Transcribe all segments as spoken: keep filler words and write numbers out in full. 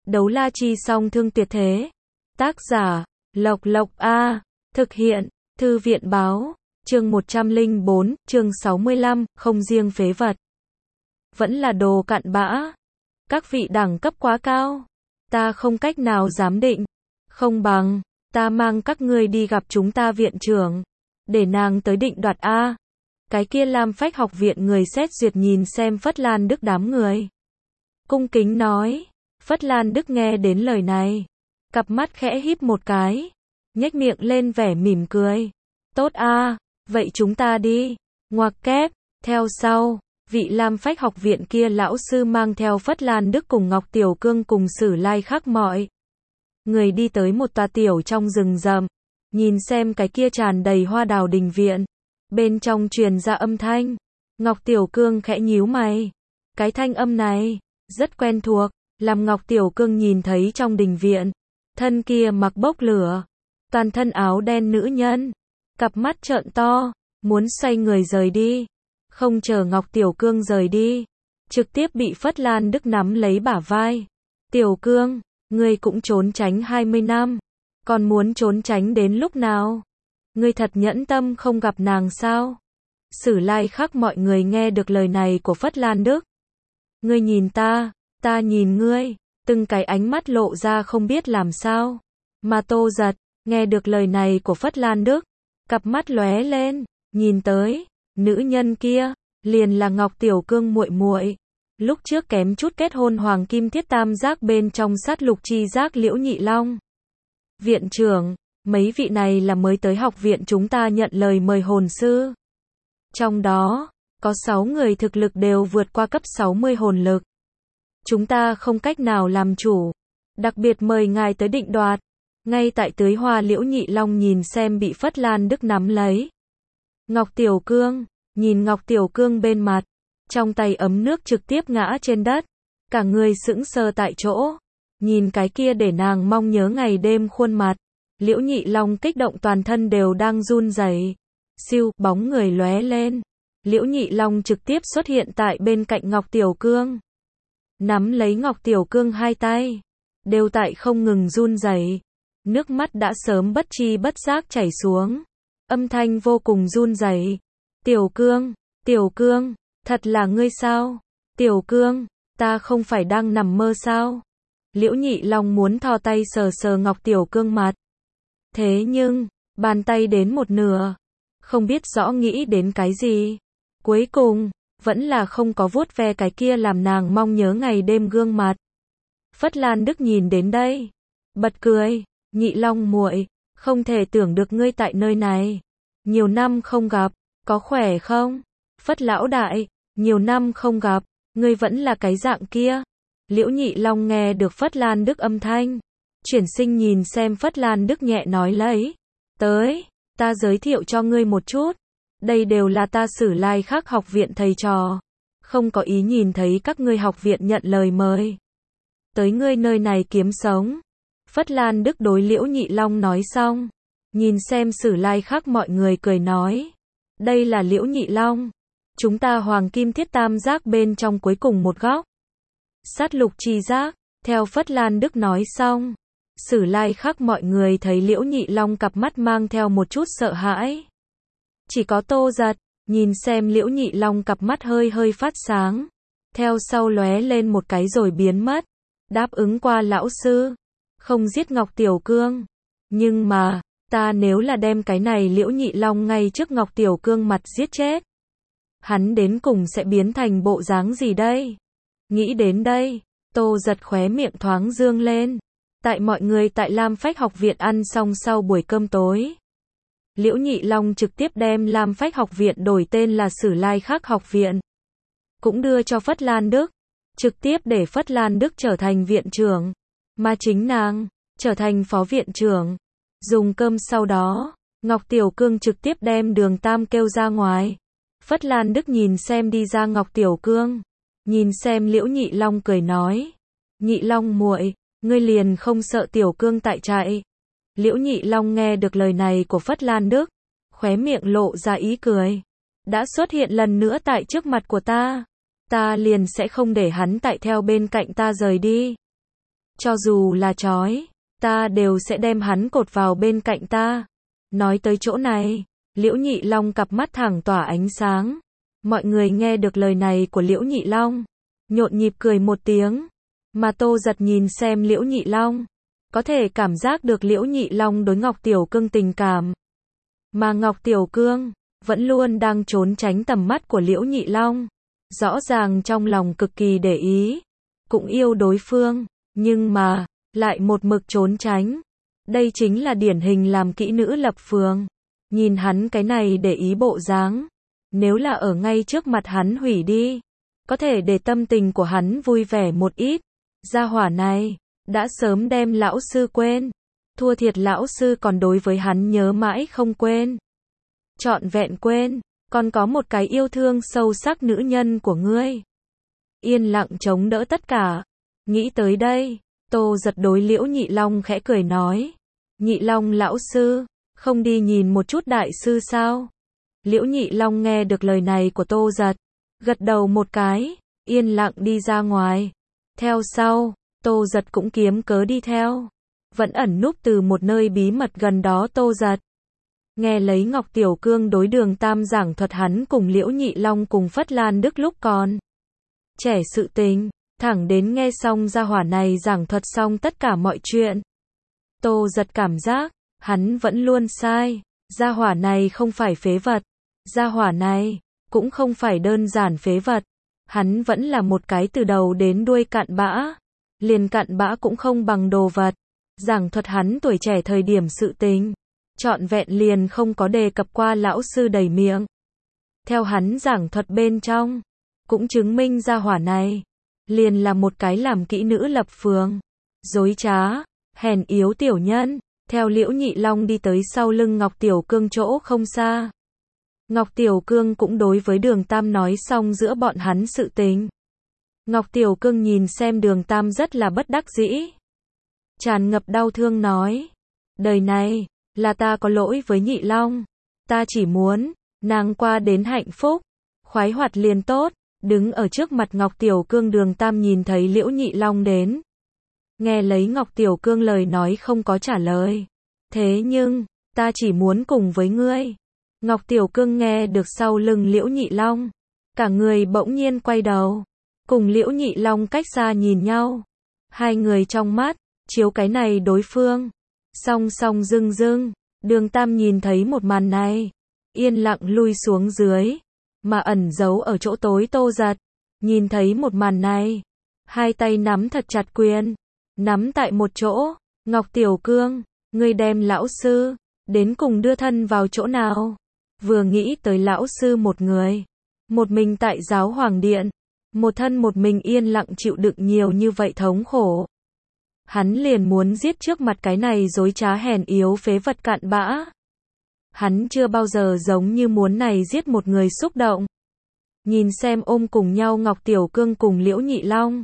Đấu la chi song thương tuyệt thế. Tác giả, Lộc Lộc A. Thực hiện, Thư viện báo. Chương một trăm lẻ bốn, chương sáu mươi lăm, không riêng phế vật. Vẫn là đồ cặn bã. Các vị đẳng cấp quá cao. Ta không cách nào giám định. Không bằng, ta mang các ngươi đi gặp chúng ta viện trưởng. Để nàng tới định đoạt A. Cái kia Lam Phách học viện người xét duyệt nhìn xem Phất Lan Đức đám người. Cung kính nói. Phất Lan Đức nghe đến lời này. Cặp mắt khẽ híp một cái. Nhếch miệng lên vẻ mỉm cười. Tốt A, vậy chúng ta đi. Ngoặc kép, theo sau. Vị Lam Phách học viện kia lão sư mang theo Phất Lan Đức cùng Ngọc Tiểu Cương cùng Sử Lai Khắc mọi người đi tới một tòa tiểu trong rừng rậm. Nhìn xem cái kia tràn đầy hoa đào đình viện. Bên trong truyền ra âm thanh. Ngọc Tiểu Cương khẽ nhíu mày. Cái thanh âm này, rất quen thuộc, làm Ngọc Tiểu Cương nhìn thấy trong đình viện. Thân kia mặc bốc lửa. Toàn thân áo đen nữ nhân. Cặp mắt trợn to, muốn xoay người rời đi. Không chờ Ngọc Tiểu Cương rời đi. Trực tiếp bị Phất Lan Đức nắm lấy bả vai. Tiểu Cương, ngươi cũng trốn tránh hai mươi năm. Còn muốn trốn tránh đến lúc nào? Ngươi thật nhẫn tâm không gặp nàng sao? Sử Lai Khắc mọi người nghe được lời này của Phất Lan Đức. Ngươi nhìn ta, ta nhìn ngươi, từng cái ánh mắt lộ ra không biết làm sao. Mà Tô Giật, nghe được lời này của Phất Lan Đức, cặp mắt lóe lên, nhìn tới, nữ nhân kia, liền là Ngọc Tiểu Cương muội muội. Lúc trước kém chút kết hôn Hoàng Kim Thiết Tam Giác bên trong Sát Lục Chi Giác Liễu Nhị Long. Viện trưởng, mấy vị này là mới tới học viện chúng ta nhận lời mời hồn sư. Trong đó, có sáu người thực lực đều vượt qua cấp sáu mươi hồn lực. Chúng ta không cách nào làm chủ. Đặc biệt mời ngài tới định đoạt. Ngay tại tưới hoa Liễu Nhị Long nhìn xem bị Phất Lan Đức nắm lấy. Ngọc Tiểu Cương, nhìn Ngọc Tiểu Cương bên mặt. Trong tay ấm nước trực tiếp ngã trên đất. Cả người sững sờ tại chỗ. Nhìn cái kia để nàng mong nhớ ngày đêm khuôn mặt. Liễu Nhị Long kích động toàn thân đều đang run rẩy. Siêu, bóng người lóe lên. Liễu Nhị Long trực tiếp xuất hiện tại bên cạnh Ngọc Tiểu Cương. Nắm lấy Ngọc Tiểu Cương hai tay. Đều tại không ngừng run rẩy. Nước mắt đã sớm bất chi bất giác chảy xuống. Âm thanh vô cùng run rẩy. Tiểu Cương, Tiểu Cương, thật là ngươi sao? Tiểu Cương, ta không phải đang nằm mơ sao? Liễu Nhị Long muốn thò tay sờ sờ Ngọc Tiểu Cương mặt. Thế nhưng, bàn tay đến một nửa. Không biết rõ nghĩ đến cái gì. Cuối cùng, vẫn là không có vuốt ve cái kia làm nàng mong nhớ ngày đêm gương mặt. Phất Lan Đức nhìn đến đây. Bật cười. Nhị Long muội, không thể tưởng được ngươi tại nơi này. Nhiều năm không gặp, có khỏe không? Phất lão đại, nhiều năm không gặp, ngươi vẫn là cái dạng kia. Liễu Nhị Long nghe được Phất Lan Đức âm thanh. Chuyển sinh nhìn xem Phất Lan Đức nhẹ nói lấy. Tới, ta giới thiệu cho ngươi một chút. Đây đều là ta Sử Lai Khắc học viện thầy trò. Không có ý nhìn thấy các ngươi học viện nhận lời mời. Tới ngươi nơi này kiếm sống. Phất Lan Đức đối Liễu Nhị Long nói xong. Nhìn xem Sử Lai Khắc mọi người cười nói. Đây là Liễu Nhị Long. Chúng ta Hoàng Kim Thiết Tam Giác bên trong cuối cùng một góc. Sát Lục Chi Giác. Theo Phất Lan Đức nói xong. Sử Lai Khắc mọi người thấy Liễu Nhị Long cặp mắt mang theo một chút sợ hãi. Chỉ có Tô Giật, nhìn xem Liễu Nhị Long cặp mắt hơi hơi phát sáng. Theo sau lóe lên một cái rồi biến mất. Đáp ứng qua lão sư. Không giết Ngọc Tiểu Cương. Nhưng mà, ta nếu là đem cái này Liễu Nhị Long ngay trước Ngọc Tiểu Cương mặt giết chết. Hắn đến cùng sẽ biến thành bộ dáng gì đây? Nghĩ đến đây, Tô Giật khóe miệng thoáng dương lên. Tại mọi người tại Lam Phách học viện ăn xong sau buổi cơm tối. Liễu Nhị Long trực tiếp đem Lam Phách học viện đổi tên là Sử Lai Khắc học viện. Cũng đưa cho Phất Lan Đức. Trực tiếp để Phất Lan Đức trở thành viện trưởng. Mà chính nàng, trở thành phó viện trưởng. Dùng cơm sau đó, Ngọc Tiểu Cương trực tiếp đem Đường Tam kêu ra ngoài. Phất Lan Đức nhìn xem đi ra Ngọc Tiểu Cương. Nhìn xem Liễu Nhị Long cười nói. Nhị Long muội, ngươi liền không sợ Tiểu Cương tại chạy. Liễu Nhị Long nghe được lời này của Phất Lan Đức. Khóe miệng lộ ra ý cười. Đã xuất hiện lần nữa tại trước mặt của ta. Ta liền sẽ không để hắn tại theo bên cạnh ta rời đi. cho dù là trói, ta đều sẽ đem hắn cột vào bên cạnh ta. Nói tới chỗ này, Liễu Nhị Long cặp mắt thẳng tỏa ánh sáng. Mọi người nghe được lời này của Liễu Nhị Long, nhộn nhịp cười một tiếng, mà Tô Giật nhìn xem Liễu Nhị Long, có thể cảm giác được Liễu Nhị Long đối Ngọc Tiểu Cương tình cảm. Mà Ngọc Tiểu Cương vẫn luôn đang trốn tránh tầm mắt của Liễu Nhị Long, rõ ràng trong lòng cực kỳ để ý, cũng yêu đối phương, nhưng mà lại một mực trốn tránh. Đây chính là điển hình làm kỹ nữ lập phường. Nhìn hắn cái này để ý bộ dáng, nếu là ở ngay trước mặt hắn hủy đi, có thể để tâm tình của hắn vui vẻ một ít. Gia hỏa này đã sớm đem lão sư quên, thua thiệt lão sư còn đối với hắn nhớ mãi không quên, trọn vẹn quên, còn có một cái yêu thương sâu sắc nữ nhân của ngươi. Yên lặng chống đỡ tất cả. Nghĩ tới đây, Tô Giật đối Liễu Nhị Long khẽ cười nói, Nhị Long lão sư, không đi nhìn một chút đại sư sao? Liễu Nhị Long nghe được lời này của Tô Giật, gật đầu một cái, yên lặng đi ra ngoài. Theo sau, Tô Giật cũng kiếm cớ đi theo, vẫn ẩn núp từ một nơi bí mật gần đó. Tô Giật nghe lấy Ngọc Tiểu Cương đối Đường Tam giảng thuật hắn cùng Liễu Nhị Long cùng Phất Lan Đức lúc còn trẻ sự tình, thẳng đến nghe xong gia hỏa này giảng thuật xong tất cả mọi chuyện. Tô Giật cảm giác, hắn vẫn luôn sai, gia hỏa này không phải phế vật, gia hỏa này cũng không phải đơn giản phế vật, hắn vẫn là một cái từ đầu đến đuôi cặn bã, liền cặn bã cũng không bằng đồ vật. Giảng thuật hắn tuổi trẻ thời điểm sự tình, trọn vẹn liền không có đề cập qua lão sư đầy miệng. Theo hắn giảng thuật bên trong, cũng chứng minh gia hỏa này liền là một cái làm kỹ nữ lập phường, dối trá, hèn yếu tiểu nhân. Theo Liễu Nhị Long đi tới sau lưng Ngọc Tiểu Cương chỗ không xa, Ngọc Tiểu Cương cũng đối với Đường Tam nói xong giữa bọn hắn sự tình. Ngọc Tiểu Cương nhìn xem Đường Tam rất là bất đắc dĩ, tràn ngập đau thương nói, đời này là ta có lỗi với Nhị Long, ta chỉ muốn nàng qua đến hạnh phúc, khoái hoạt liền tốt. Đứng ở trước mặt Ngọc Tiểu Cương, Đường Tam nhìn thấy Liễu Nhị Long đến, nghe lấy Ngọc Tiểu Cương lời nói không có trả lời. Thế nhưng, ta chỉ muốn cùng với ngươi. Ngọc Tiểu Cương nghe được sau lưng Liễu Nhị Long, cả người bỗng nhiên quay đầu, cùng Liễu Nhị Long cách xa nhìn nhau. Hai người trong mắt chiếu cái này đối phương, song song rưng rưng. Đường Tam nhìn thấy một màn này, yên lặng lui xuống dưới, mà ẩn giấu ở chỗ tối Tô Giật nhìn thấy một màn này, hai tay nắm thật chặt quyền, nắm tại một chỗ. Ngọc Tiểu Cương, ngươi đem lão sư đến cùng đưa thân vào chỗ nào? Vừa nghĩ tới lão sư một người, một mình tại giáo hoàng điện, một thân một mình yên lặng chịu đựng nhiều như vậy thống khổ, hắn liền muốn giết trước mặt cái này dối trá hèn yếu phế vật cặn bã. Hắn chưa bao giờ giống như muốn này giết một người xúc động. Nhìn xem ôm cùng nhau Ngọc Tiểu Cương cùng Liễu Nhị Long,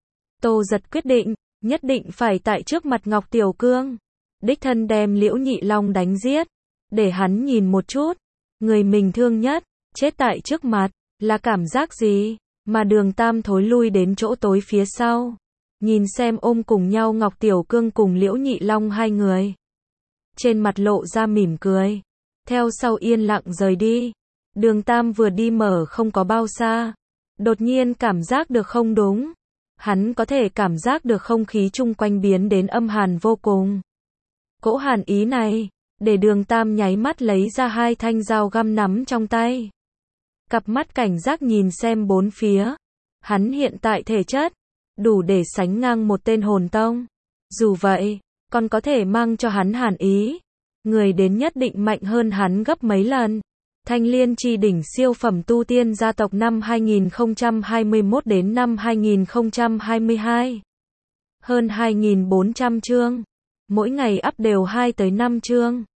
Tô Giật quyết định, nhất định phải tại trước mặt Ngọc Tiểu Cương, đích thân đem Liễu Nhị Long đánh giết, để hắn nhìn một chút, người mình thương nhất, chết tại trước mặt, là cảm giác gì. Mà Đường Tam thối lui đến chỗ tối phía sau, nhìn xem ôm cùng nhau Ngọc Tiểu Cương cùng Liễu Nhị Long hai người, trên mặt lộ ra mỉm cười, theo sau yên lặng rời đi. Đường Tam vừa đi mở không có bao xa, đột nhiên cảm giác được không đúng. Hắn có thể cảm giác được không khí chung quanh biến đến âm hàn vô cùng. Cỗ hàn ý này, để Đường Tam nháy mắt lấy ra hai thanh dao găm nắm trong tay. Cặp mắt cảnh giác nhìn xem bốn phía. Hắn hiện tại thể chất, đủ để sánh ngang một tên hồn tông. Dù vậy, còn có thể mang cho hắn hàn ý. Người đến nhất định mạnh hơn hắn gấp mấy lần. Thanh Liên Chi đỉnh siêu phẩm tu tiên gia tộc năm hai nghìn không trăm hai mươi mốt đến năm hai nghìn không trăm hai mươi hai. Hơn hai nghìn bốn trăm chương. Mỗi ngày up đều hai tới năm chương.